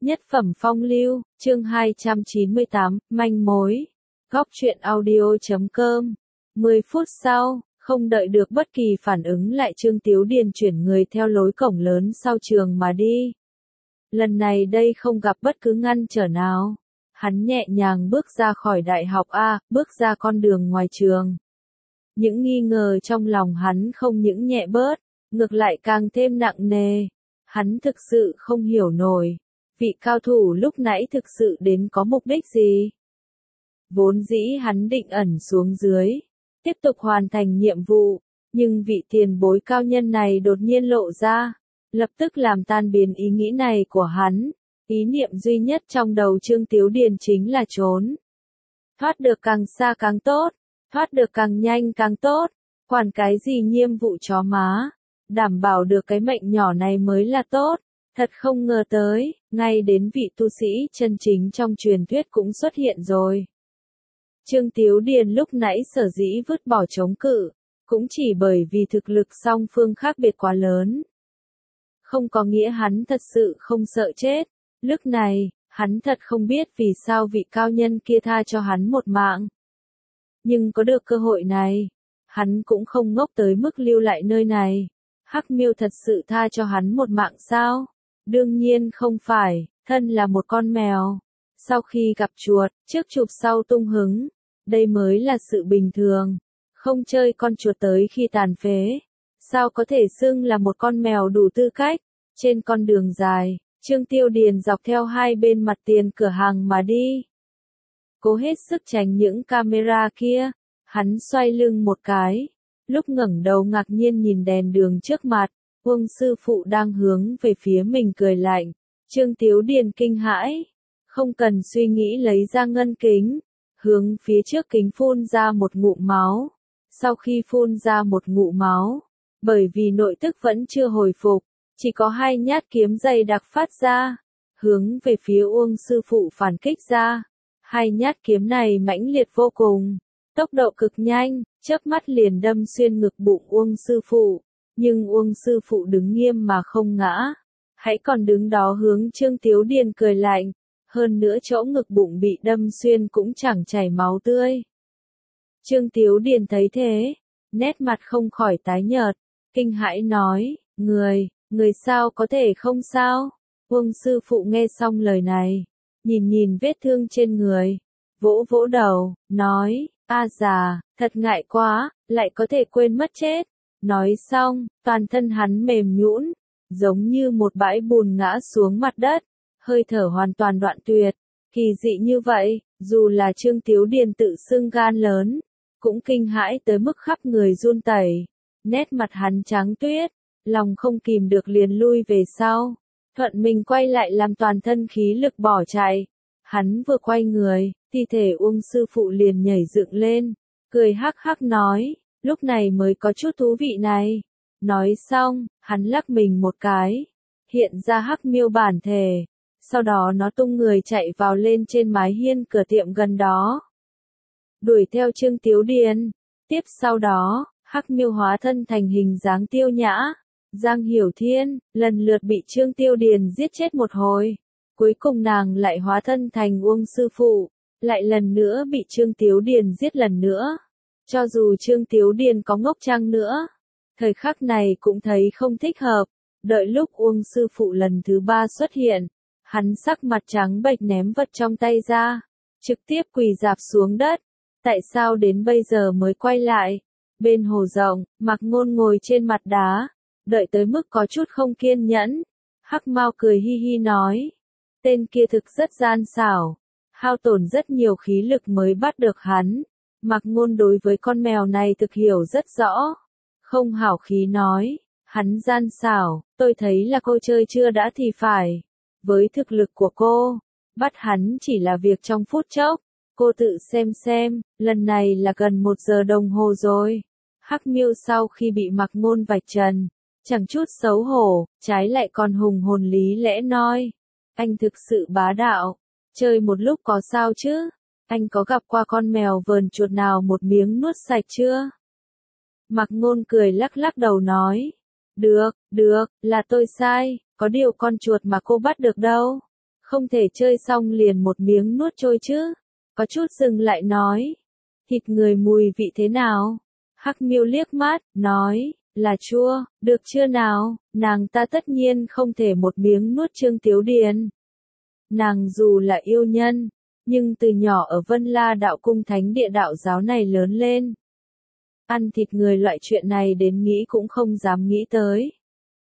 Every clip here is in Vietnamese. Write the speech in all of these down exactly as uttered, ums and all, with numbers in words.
Nhất phẩm phong lưu, chương hai trăm chín mươi tám, manh mối. Góc truyện audio chấm com. mười phút sau, không đợi được bất kỳ phản ứng lại Trương Tiếu Điền chuyển người theo lối cổng lớn sau trường mà đi. Lần này đây không gặp bất cứ ngăn trở nào. Hắn nhẹ nhàng bước ra khỏi đại học A, bước ra con đường ngoài trường. Những nghi ngờ trong lòng hắn không những nhẹ bớt, ngược lại càng thêm nặng nề. Hắn thực sự không hiểu nổi. Vị cao thủ lúc nãy thực sự đến có mục đích gì? Vốn dĩ hắn định ẩn xuống dưới, tiếp tục hoàn thành nhiệm vụ, nhưng vị tiền bối cao nhân này đột nhiên lộ ra, lập tức làm tan biến ý nghĩ này của hắn. Ý niệm duy nhất trong đầu Trương Tiếu Điền chính là trốn. Thoát được càng xa càng tốt, thoát được càng nhanh càng tốt, quản cái gì nhiệm vụ chó má, đảm bảo được cái mệnh nhỏ này mới là tốt. Thật không ngờ tới, ngay đến vị tu sĩ chân chính trong truyền thuyết cũng xuất hiện rồi. Trương Tiếu Điền lúc nãy sở dĩ vứt bỏ chống cự, cũng chỉ bởi vì thực lực song phương khác biệt quá lớn. Không có nghĩa hắn thật sự không sợ chết. Lúc này, hắn thật không biết vì sao vị cao nhân kia tha cho hắn một mạng. Nhưng có được cơ hội này, hắn cũng không ngốc tới mức lưu lại nơi này. Hắc Miêu thật sự tha cho hắn một mạng sao? Đương nhiên không phải, thân là một con mèo. Sau khi gặp chuột, trước chụp sau tung hứng. Đây mới là sự bình thường. Không chơi con chuột tới khi tàn phế. Sao có thể xưng là một con mèo đủ tư cách? Trên con đường dài, Trương Tiêu Điền dọc theo hai bên mặt tiền cửa hàng mà đi. Cố hết sức tránh những camera kia. Hắn xoay lưng một cái. Lúc ngẩng đầu ngạc nhiên nhìn đèn đường trước mặt. Uông sư phụ đang hướng về phía mình cười lạnh. Trương Tiếu Điền kinh hãi. Không cần suy nghĩ lấy ra ngân kính. Hướng phía trước kính phun ra một ngụm máu. Sau khi phun ra một ngụm máu, bởi vì nội tức vẫn chưa hồi phục, chỉ có hai nhát kiếm dày đặc phát ra. Hướng về phía Uông sư phụ phản kích ra. Hai nhát kiếm này mãnh liệt vô cùng. Tốc độ cực nhanh, chớp mắt liền đâm xuyên ngực bụng Uông sư phụ. Nhưng Uông sư phụ đứng nghiêm mà không ngã. Hãy còn đứng đó hướng Trương Tiếu Điền cười lạnh. Hơn nữa chỗ ngực bụng bị đâm xuyên cũng chẳng chảy máu tươi. Trương Tiếu Điền thấy thế, nét mặt không khỏi tái nhợt, kinh hãi nói, người, người sao có thể không sao? Uông sư phụ nghe xong lời này, nhìn nhìn vết thương trên người, vỗ vỗ đầu, nói, a già, thật ngại quá, lại có thể quên mất chết. Nói xong, toàn thân hắn mềm nhũn, giống như một bãi bùn ngã xuống mặt đất, hơi thở hoàn toàn đoạn tuyệt. Kỳ dị như vậy, dù là Trương Tiếu Điền tự xưng gan lớn, cũng kinh hãi tới mức khắp người run tẩy. Nét mặt hắn trắng tuyết, lòng không kìm được liền lui về sau. Thuận mình quay lại làm toàn thân khí lực bỏ chạy. Hắn vừa quay người, thi thể Uông sư phụ liền nhảy dựng lên, cười hắc hắc nói, lúc này mới có chút thú vị này. Nói xong, hắn lắc mình một cái, hiện ra Hắc Miêu bản thể. Sau đó nó tung người chạy vào lên trên mái hiên cửa tiệm gần đó. Đuổi theo Trương Tiếu Điền. Tiếp sau đó, Hắc Miêu hóa thân thành hình dáng Tiêu Nhã, Giang Hiểu Thiên, lần lượt bị Trương Tiêu Điền giết chết một hồi. Cuối cùng nàng lại hóa thân thành Uông sư phụ, lại lần nữa bị Trương Tiếu Điền giết lần nữa. Cho dù Trương Tiếu Điền có ngốc chăng nữa, thời khắc này cũng thấy không thích hợp. Đợi lúc Uông sư phụ lần thứ ba xuất hiện, hắn sắc mặt trắng bệch ném vật trong tay ra, trực tiếp quỳ rạp xuống đất. Tại sao đến bây giờ mới quay lại? Bên hồ rộng, Mạc Ngôn ngồi trên mặt đá, đợi tới mức có chút không kiên nhẫn. Hắc Mao cười hi hi nói, tên kia thực rất gian xảo, hao tổn rất nhiều khí lực mới bắt được hắn. Mạc Ngôn đối với con mèo này thực hiểu rất rõ, không hảo khí nói, hắn gian xảo, tôi thấy là cô chơi chưa đã thì phải. Với thực lực của cô, bắt hắn chỉ là việc trong phút chốc. Cô tự xem xem, lần này là gần một giờ đồng hồ rồi. Hắc Miêu sau khi bị Mạc Ngôn vạch trần, chẳng chút xấu hổ, trái lại còn hùng hồn lý lẽ nói. Anh thực sự bá đạo, chơi một lúc có sao chứ? Anh có gặp qua con mèo vờn chuột nào một miếng nuốt sạch chưa? Mạc Ngôn cười lắc lắc đầu nói. Được, được, là tôi sai, có điều con chuột mà cô bắt được đâu. không thể chơi xong liền một miếng nuốt trôi chứ. Có chút dừng lại nói, thịt người mùi vị thế nào? Hắc Miêu liếc mắt, nói, là chua, được chưa nào? Nàng ta tất nhiên không thể một miếng nuốt Trương Tiếu Điền. Nàng dù là yêu nhân, nhưng từ nhỏ ở Vân La đạo cung thánh địa đạo giáo này lớn lên. Ăn thịt người loại chuyện này đến nghĩ cũng không dám nghĩ tới.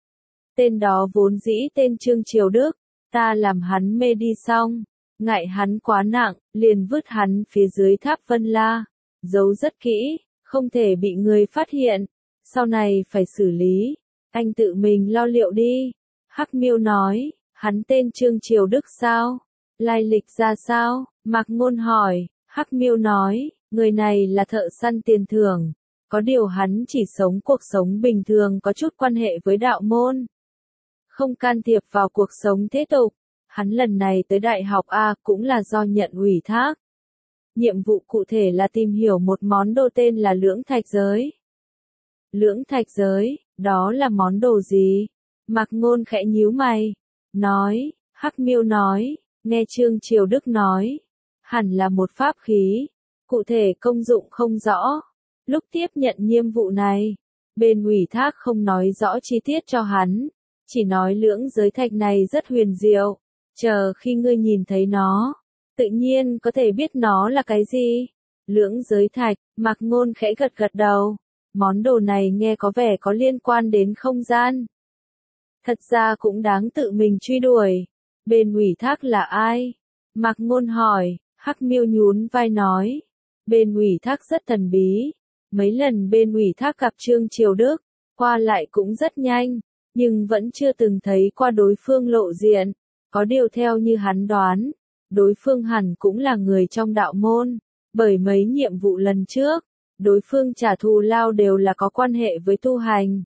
Tên đó vốn dĩ tên Trương Triều Đức, ta làm hắn mê đi xong, ngại hắn quá nặng, liền vứt hắn phía dưới tháp Vân La, giấu rất kỹ, không thể bị người phát hiện, sau này phải xử lý, anh tự mình lo liệu đi. Hắc Miêu nói, hắn tên Trương Triều Đức sao? Lai lịch ra sao? Mạc Ngôn hỏi. Hắc Miêu nói, người này là thợ săn tiền thưởng, có điều hắn chỉ sống cuộc sống bình thường có chút quan hệ với đạo môn, không can thiệp vào cuộc sống thế tục. Hắn lần này tới đại học A cũng là do nhận ủy thác. Nhiệm vụ cụ thể là tìm hiểu một món đồ tên là lưỡng thạch giới. Lưỡng thạch giới, đó là món đồ gì? Mạc Ngôn khẽ nhíu mày, nói, Hắc Miêu nói, nghe Trương Triều Đức nói, hẳn là một pháp khí, cụ thể công dụng không rõ. Lúc tiếp nhận nhiệm vụ này, bên ủy thác không nói rõ chi tiết cho hắn, chỉ nói lưỡng giới thạch này rất huyền diệu, chờ khi ngươi nhìn thấy nó, tự nhiên có thể biết nó là cái gì. Lưỡng giới thạch, Mạc Ngôn khẽ gật gật đầu, món đồ này nghe có vẻ có liên quan đến không gian. Thật ra cũng đáng tự mình truy đuổi. Bên ủy thác là ai? Mạc Ngôn hỏi. Hắc Miêu nhún vai nói, bên ủy thác rất thần bí. Mấy lần bên ủy thác gặp Trương Triều Đức, qua lại cũng rất nhanh, nhưng vẫn chưa từng thấy qua đối phương lộ diện. Có điều theo như hắn đoán, đối phương hẳn cũng là người trong đạo môn, bởi mấy nhiệm vụ lần trước, đối phương trả thù lao đều là có quan hệ với tu hành.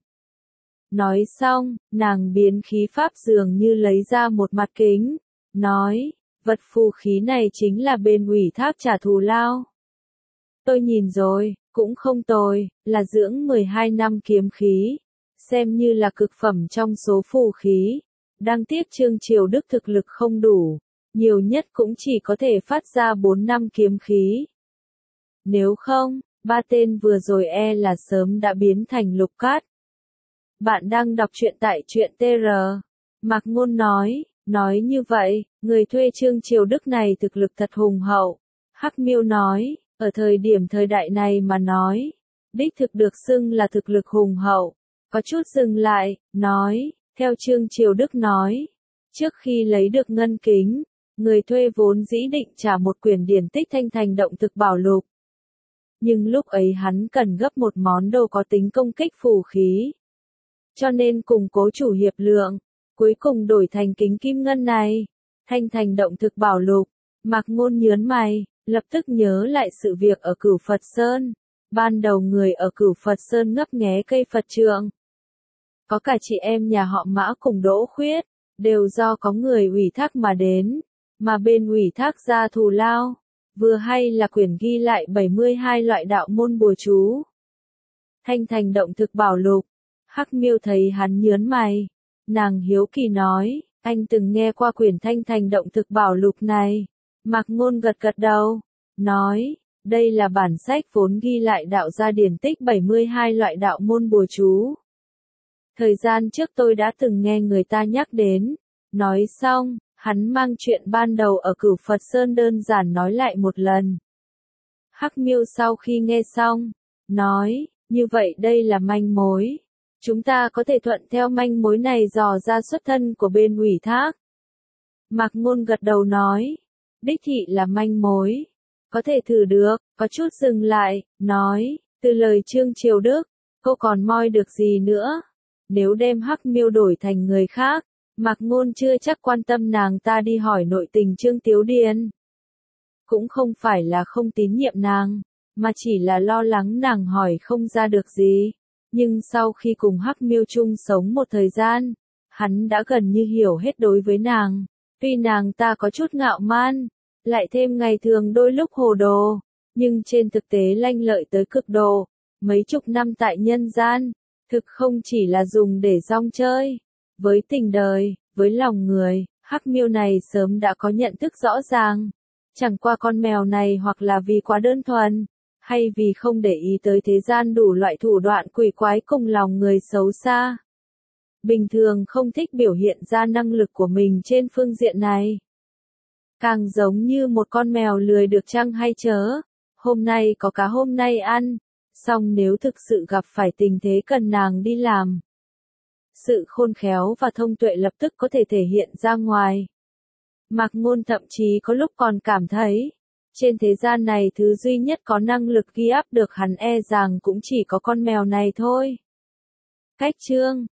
Nói xong, nàng biến khí pháp dường như lấy ra một mặt kính, nói, vật phù khí này chính là bên ủy thác trả thù lao. Tôi nhìn rồi, cũng không tồi, là dưỡng mười hai năm kiếm khí, xem như là cực phẩm trong số phù khí. Đáng tiếc Trương Triều Đức thực lực không đủ, nhiều nhất cũng chỉ có thể phát ra bốn năm kiếm khí. Nếu không, ba tên vừa rồi e là sớm đã biến thành lục cát. Bạn đang đọc truyện tại truyện tê rờ. Mạc Ngôn nói, nói như vậy, người thuê Trương Triều Đức này thực lực thật hùng hậu. Hắc Miêu nói, ở thời điểm thời đại này mà nói, đích thực được xưng là thực lực hùng hậu. Có chút dừng lại, nói, theo Trương Triều Đức nói, trước khi lấy được ngân kính, người thuê vốn dĩ định trả một quyển điển tích Thanh Thành động thực bảo lục. Nhưng lúc ấy hắn cần gấp một món đồ có tính công kích phù khí. Cho nên cùng cố chủ hiệp lượng, cuối cùng đổi thành kính kim ngân này. Thanh Thành động thực bảo lục. Mạc Ngôn nhớn mày, lập tức nhớ lại sự việc ở Cửu Phật Sơn. Ban đầu người ở Cửu Phật Sơn ngấp nghé cây Phật trượng. Có cả chị em nhà họ Mã cùng Đỗ Khuyết, đều do có người ủy thác mà đến, mà bên ủy thác ra thù lao, vừa hay là quyển ghi lại bảy mươi hai loại đạo môn bùa chú. Thanh Thành động thực bảo lục. Hắc Miêu thấy hắn nhớn mày, nàng hiếu kỳ nói, anh từng nghe qua quyển Thanh Thành động thực bảo lục này. Mạc Ngôn gật gật đầu, nói, đây là bản sách vốn ghi lại đạo gia điển tích bảy mươi hai loại đạo môn bùa chú. Thời gian trước tôi đã từng nghe người ta nhắc đến. Nói xong, hắn mang chuyện ban đầu ở Cửu Phật Sơn đơn giản nói lại một lần. Hắc Miêu sau khi nghe xong, nói, như vậy đây là manh mối. Chúng ta có thể thuận theo manh mối này dò ra xuất thân của bên ủy thác. Mạc Ngôn gật đầu nói, đích thị là manh mối. Có thể thử được, có chút dừng lại, nói, từ lời Trương Triều Đức, cô còn moi được gì nữa? Nếu đem Hắc Miêu đổi thành người khác, Mạc Ngôn chưa chắc quan tâm nàng ta đi hỏi nội tình Trương Tiếu Điền. Cũng không phải là không tín nhiệm nàng, mà chỉ là lo lắng nàng hỏi không ra được gì. Nhưng sau khi cùng Hắc Miêu chung sống một thời gian, hắn đã gần như hiểu hết đối với nàng. Tuy nàng ta có chút ngạo man, lại thêm ngày thường đôi lúc hồ đồ, nhưng trên thực tế lanh lợi tới cực độ. Mấy chục năm tại nhân gian, thực không chỉ là dùng để rong chơi. Với tình đời, với lòng người, Hắc miêu này sớm đã có nhận thức rõ ràng. Chẳng qua con mèo này hoặc là vì quá đơn thuần, hay vì không để ý tới thế gian đủ loại thủ đoạn quỷ quái cùng lòng người xấu xa. Bình thường không thích biểu hiện ra năng lực của mình trên phương diện này. Càng giống như một con mèo lười được chăng hay chớ. Hôm nay có cá hôm nay ăn, song nếu thực sự gặp phải tình thế cần nàng đi làm. Sự khôn khéo và thông tuệ lập tức có thể thể hiện ra ngoài. Mạc Ngôn thậm chí có lúc còn cảm thấy, trên thế gian này thứ duy nhất có năng lực ghi áp được hắn e rằng cũng chỉ có con mèo này thôi. Cách chương